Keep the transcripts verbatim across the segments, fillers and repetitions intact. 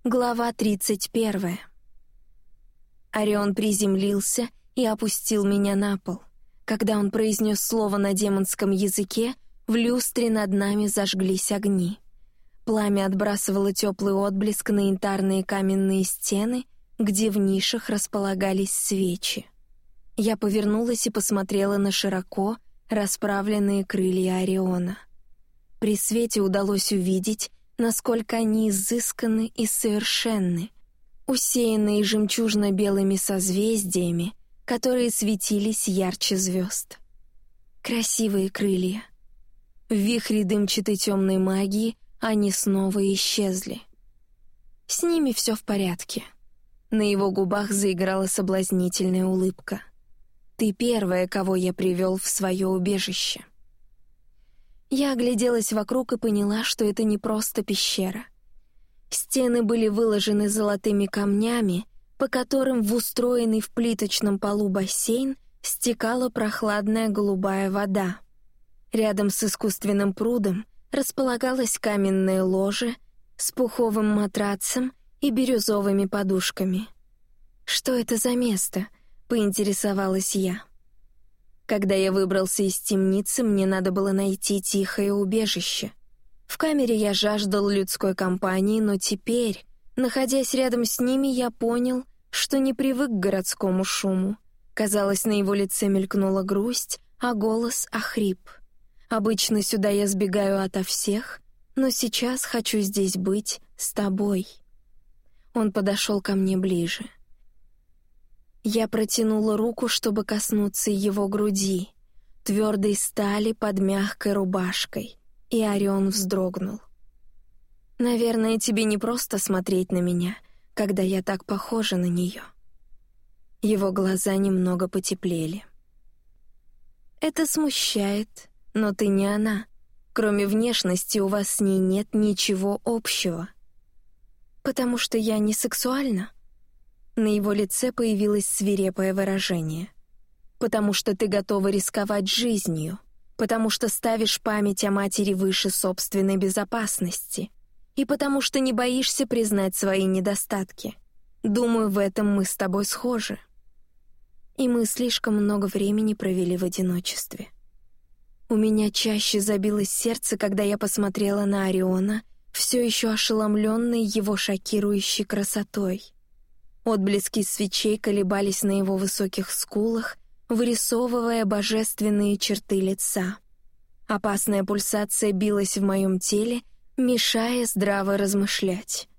Глава тридцать первая. Орион приземлился и опустил меня на пол. Когда он произнес слово на демонском языке, в люстре над нами зажглись огни. Пламя отбрасывало теплый отблеск на янтарные каменные стены, где в нишах располагались свечи. Я повернулась и посмотрела на широко расправленные крылья Ориона. При свете удалось увидеть, насколько они изысканны и совершенны, усеянные жемчужно-белыми созвездиями, которые светились ярче звезд. Красивые крылья. В вихре дымчатой темной магии они снова исчезли. С ними все в порядке. На его губах заиграла соблазнительная улыбка. «Ты первая, кого я привел в свое убежище». Я огляделась вокруг и поняла, что это не просто пещера. Стены были выложены золотыми камнями, по которым в устроенный в плиточном полу бассейн стекала прохладная голубая вода. Рядом с искусственным прудом располагалось каменное ложе с пуховым матрацем и бирюзовыми подушками. «Что это за место?» — поинтересовалась я. Когда я выбрался из темницы, мне надо было найти тихое убежище. В камере я жаждал людской компании, но теперь, находясь рядом с ними, я понял, что не привык к городскому шуму. Казалось, на его лице мелькнула грусть, а голос охрип. Обычно сюда я сбегаю ото всех, но сейчас хочу здесь быть с тобой. Он подошел ко мне ближе. Я протянула руку, чтобы коснуться его груди, твердой стали под мягкой рубашкой, и Орион вздрогнул. «Наверное, тебе не просто смотреть на меня, когда я так похожа на нее». Его глаза немного потеплели. «Это смущает, но ты не она. Кроме внешности у вас с ней нет ничего общего». «Потому что я не сексуальна?» На его лице появилось свирепое выражение. «Потому что ты готова рисковать жизнью, потому что ставишь память о матери выше собственной безопасности, и потому что не боишься признать свои недостатки. Думаю, в этом мы с тобой схожи. И мы слишком много времени провели в одиночестве». У меня чаще забилось сердце, когда я посмотрела на Ориона, все еще ошеломленный его шокирующей красотой. Отблески свечей колебались на его высоких скулах, вырисовывая божественные черты лица. Опасная пульсация билась в моем теле, мешая здраво размышлять.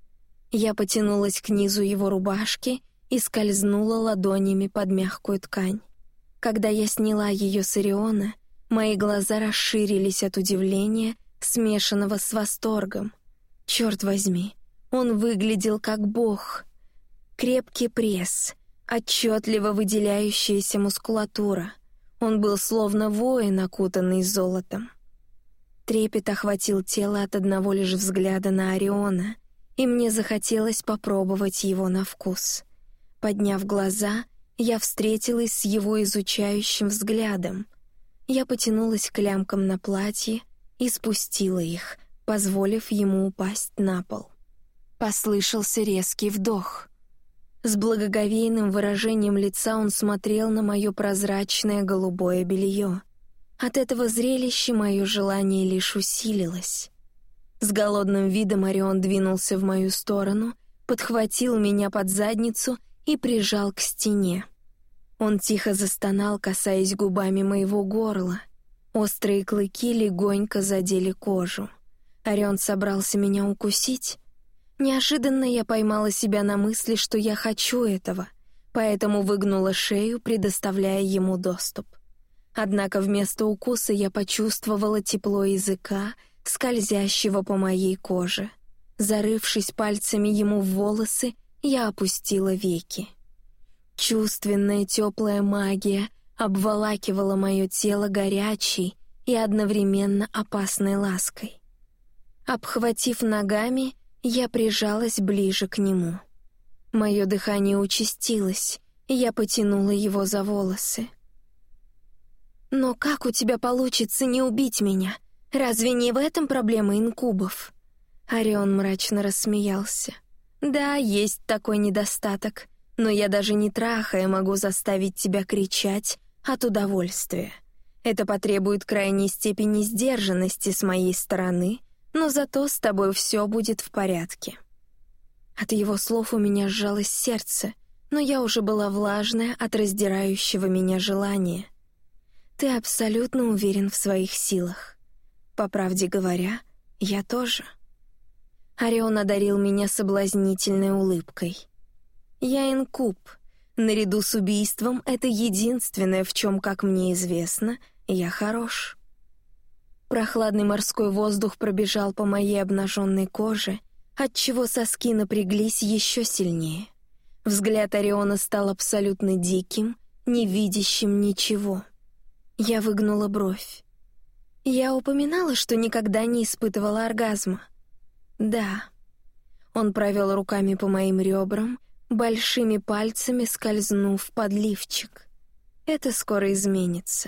Я потянулась к низу его рубашки и скользнула ладонями под мягкую ткань. Когда я сняла ее с Ориона, мои глаза расширились от удивления, смешанного с восторгом. Черт возьми, он выглядел как бог. Крепкий пресс, отчетливо выделяющаяся мускулатура. Он был словно воин, окутанный золотом. Трепет охватил тело от одного лишь взгляда на Ориона, и мне захотелось попробовать его на вкус. Подняв глаза, я встретилась с его изучающим взглядом. Я потянулась к лямкам на платье и спустила их, позволив ему упасть на пол. Послышался резкий вдох. С благоговейным выражением лица он смотрел на мое прозрачное голубое белье. От этого зрелища мое желание лишь усилилось. С голодным видом Орион двинулся в мою сторону, подхватил меня под задницу и прижал к стене. Он тихо застонал, касаясь губами моего горла. Острые клыки легонько задели кожу. Орион собрался меня укусить. Неожиданно я поймала себя на мысли, что я хочу этого, поэтому выгнула шею, предоставляя ему доступ. Однако вместо укуса я почувствовала тепло языка, скользящего по моей коже. Зарывшись пальцами ему в волосы, я опустила веки. Чувственная теплая магия обволакивала мое тело горячей и одновременно опасной лаской. Обхватив ногами, я прижалась ближе к нему. Мое дыхание участилось, и я потянула его за волосы. «Но как у тебя получится не убить меня? Разве не в этом проблема инкубов?» Орион мрачно рассмеялся. Да, есть такой недостаток, но я даже не трахая могу заставить тебя кричать от удовольствия. Это потребует крайней степени сдержанности с моей стороны, но зато с тобой все будет в порядке». От его слов у меня сжалось сердце, но я уже была влажная от раздирающего меня желания. «Ты абсолютно уверен в своих силах. По правде говоря, я тоже». Орион одарил меня соблазнительной улыбкой. «Я инкуб. Наряду с убийством это единственное, в чем, как мне известно, я хорош». Прохладный морской воздух пробежал по моей обнаженной коже, отчего соски напряглись еще сильнее. Взгляд Ориона стал абсолютно диким, не видящим ничего. Я выгнула бровь. «Я упоминала, что никогда не испытывала оргазма?» «Да». Он провел руками по моим ребрам, большими пальцами скользнув под лифчик. «Это скоро изменится».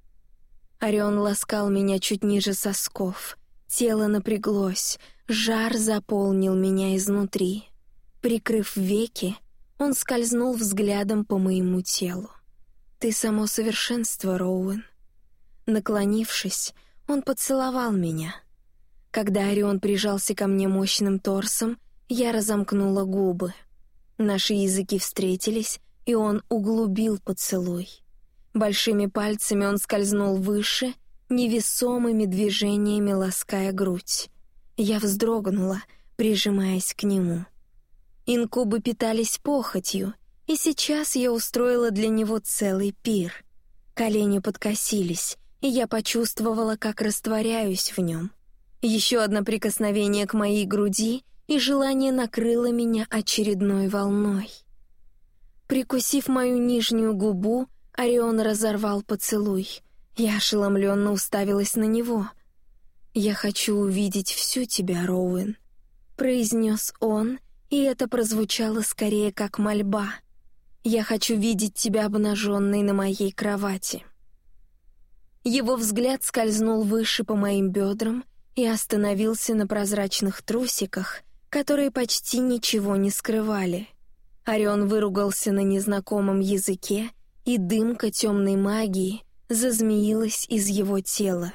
Орион ласкал меня чуть ниже сосков. Тело напряглось, жар заполнил меня изнутри. Прикрыв веки, он скользнул взглядом по моему телу. «Ты само совершенство, Роуэн». Наклонившись, он поцеловал меня. Когда Орион прижался ко мне мощным торсом, я разомкнула губы. Наши языки встретились, и он углубил поцелуй. Большими пальцами он скользнул выше, невесомыми движениями лаская грудь. Я вздрогнула, прижимаясь к нему. Инкубы питались похотью, и сейчас я устроила для него целый пир. Колени подкосились, и я почувствовала, как растворяюсь в нем. Еще одно прикосновение к моей груди, и желание накрыло меня очередной волной. Прикусив мою нижнюю губу, Орион разорвал поцелуй. Я ошеломленно уставилась на него. «Я хочу увидеть всю тебя, Роуэн», — произнес он, и это прозвучало скорее как мольба. «Я хочу видеть тебя обнаженной на моей кровати». Его взгляд скользнул выше по моим бедрам и остановился на прозрачных трусиках, которые почти ничего не скрывали. Орион выругался на незнакомом языке, и дымка темной магии зазмеилась из его тела.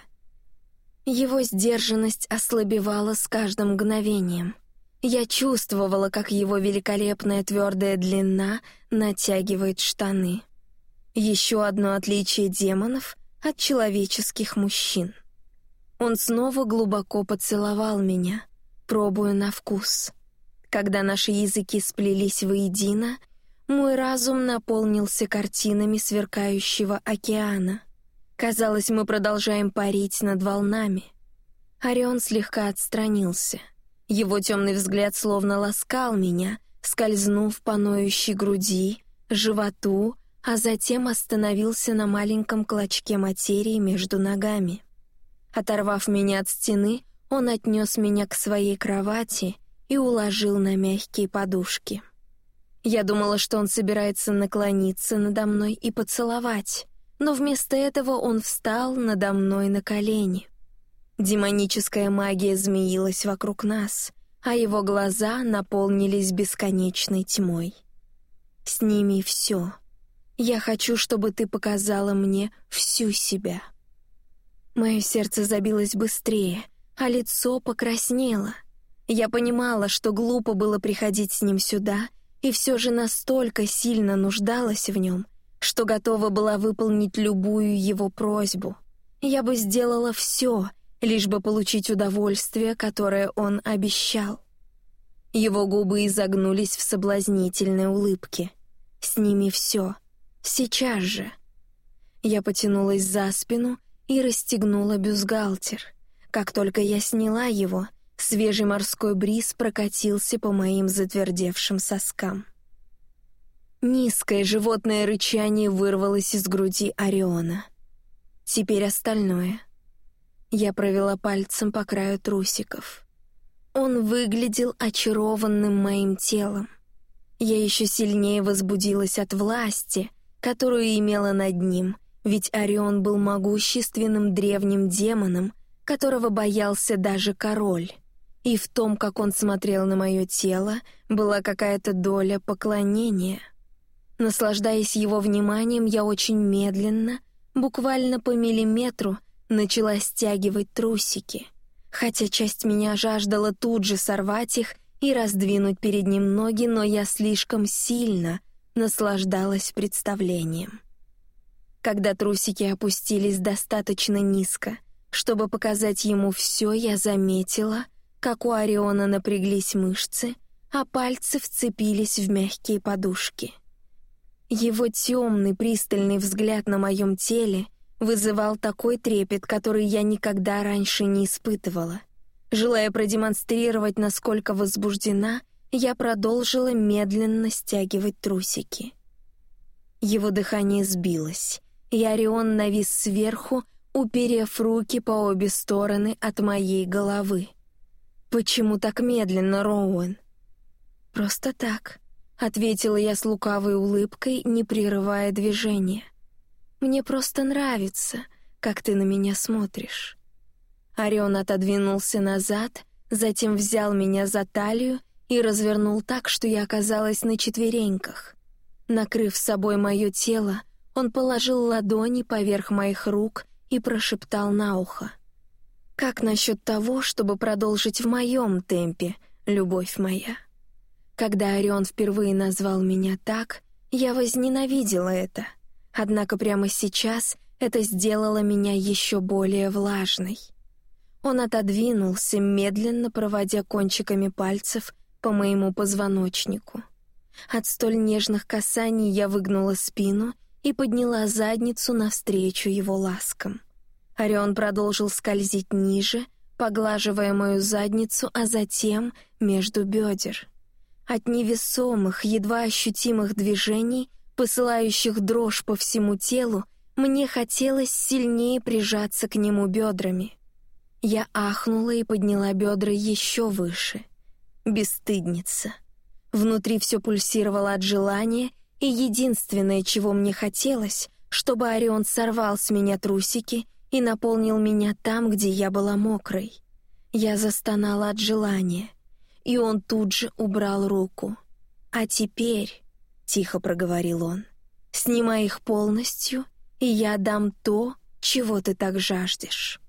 Его сдержанность ослабевала с каждым мгновением. Я чувствовала, как его великолепная твердая длина натягивает штаны. Еще одно отличие демонов от человеческих мужчин. Он снова глубоко поцеловал меня, пробуя на вкус. Когда наши языки сплелись воедино, мой разум наполнился картинами сверкающего океана. Казалось, мы продолжаем парить над волнами. Орион слегка отстранился. Его темный взгляд словно ласкал меня, скользнув по ноющей груди, животу, а затем остановился на маленьком клочке материи между ногами. Оторвав меня от стены, он отнес меня к своей кровати и уложил на мягкие подушки. Я думала, что он собирается наклониться надо мной и поцеловать, но вместо этого он встал надо мной на колени. Демоническая магия змеилась вокруг нас, а его глаза наполнились бесконечной тьмой. «Сними все. Я хочу, чтобы ты показала мне всю себя». Мое сердце забилось быстрее, а лицо покраснело. Я понимала, что глупо было приходить с ним сюда, и все же настолько сильно нуждалась в нем, что готова была выполнить любую его просьбу. Я бы сделала все, лишь бы получить удовольствие, которое он обещал. Его губы изогнулись в соблазнительной улыбке. «Сними все. Сейчас же». Я потянулась за спину и расстегнула бюстгальтер. Как только я сняла его, свежий морской бриз прокатился по моим затвердевшим соскам. Низкое животное рычание вырвалось из груди Ориона. Теперь остальное. Я провела пальцем по краю трусиков. Он выглядел очарованным моим телом. Я еще сильнее возбудилась от власти, которую имела над ним, ведь Орион был могущественным древним демоном, которого боялся даже король. и в том, как он смотрел на мое тело, была какая-то доля поклонения. Наслаждаясь его вниманием, я очень медленно, буквально по миллиметру, начала стягивать трусики, хотя часть меня жаждала тут же сорвать их и раздвинуть перед ним ноги, но я слишком сильно наслаждалась представлением. Когда трусики опустились достаточно низко, чтобы показать ему все, я заметила, как у Ориона напряглись мышцы, а пальцы вцепились в мягкие подушки. Его темный пристальный взгляд на моем теле вызывал такой трепет, который я никогда раньше не испытывала. Желая продемонстрировать, насколько возбуждена, я продолжила медленно стягивать трусики. Его дыхание сбилось, и Орион навис сверху, уперев руки по обе стороны от моей головы. «Почему так медленно, Роуэн?» «Просто так», — ответила я с лукавой улыбкой, не прерывая движения. «Мне просто нравится, как ты на меня смотришь». Орион отодвинулся назад, затем взял меня за талию и развернул так, что я оказалась на четвереньках. Накрыв собой мое тело, он положил ладони поверх моих рук и прошептал на ухо: «Как насчет того, чтобы продолжить в моем темпе, любовь моя?» Когда Орион впервые назвал меня так, я возненавидела это, однако прямо сейчас это сделало меня еще более влажной. Он отодвинулся, медленно проводя кончиками пальцев по моему позвоночнику. От столь нежных касаний я выгнула спину и подняла задницу навстречу его ласкам. Орион продолжил скользить ниже, поглаживая мою задницу, а затем между бедер. От невесомых, едва ощутимых движений, посылающих дрожь по всему телу, мне хотелось сильнее прижаться к нему бедрами. Я ахнула и подняла бедра еще выше. Бесстыдница. Внутри все пульсировало от желания, и единственное, чего мне хотелось, чтобы Орион сорвал с меня трусики и наполнил меня там, где я была мокрой. Я застонала от желания, и он тут же убрал руку. «А теперь», — тихо проговорил он, — «снимай их полностью, и я дам то, чего ты так жаждешь».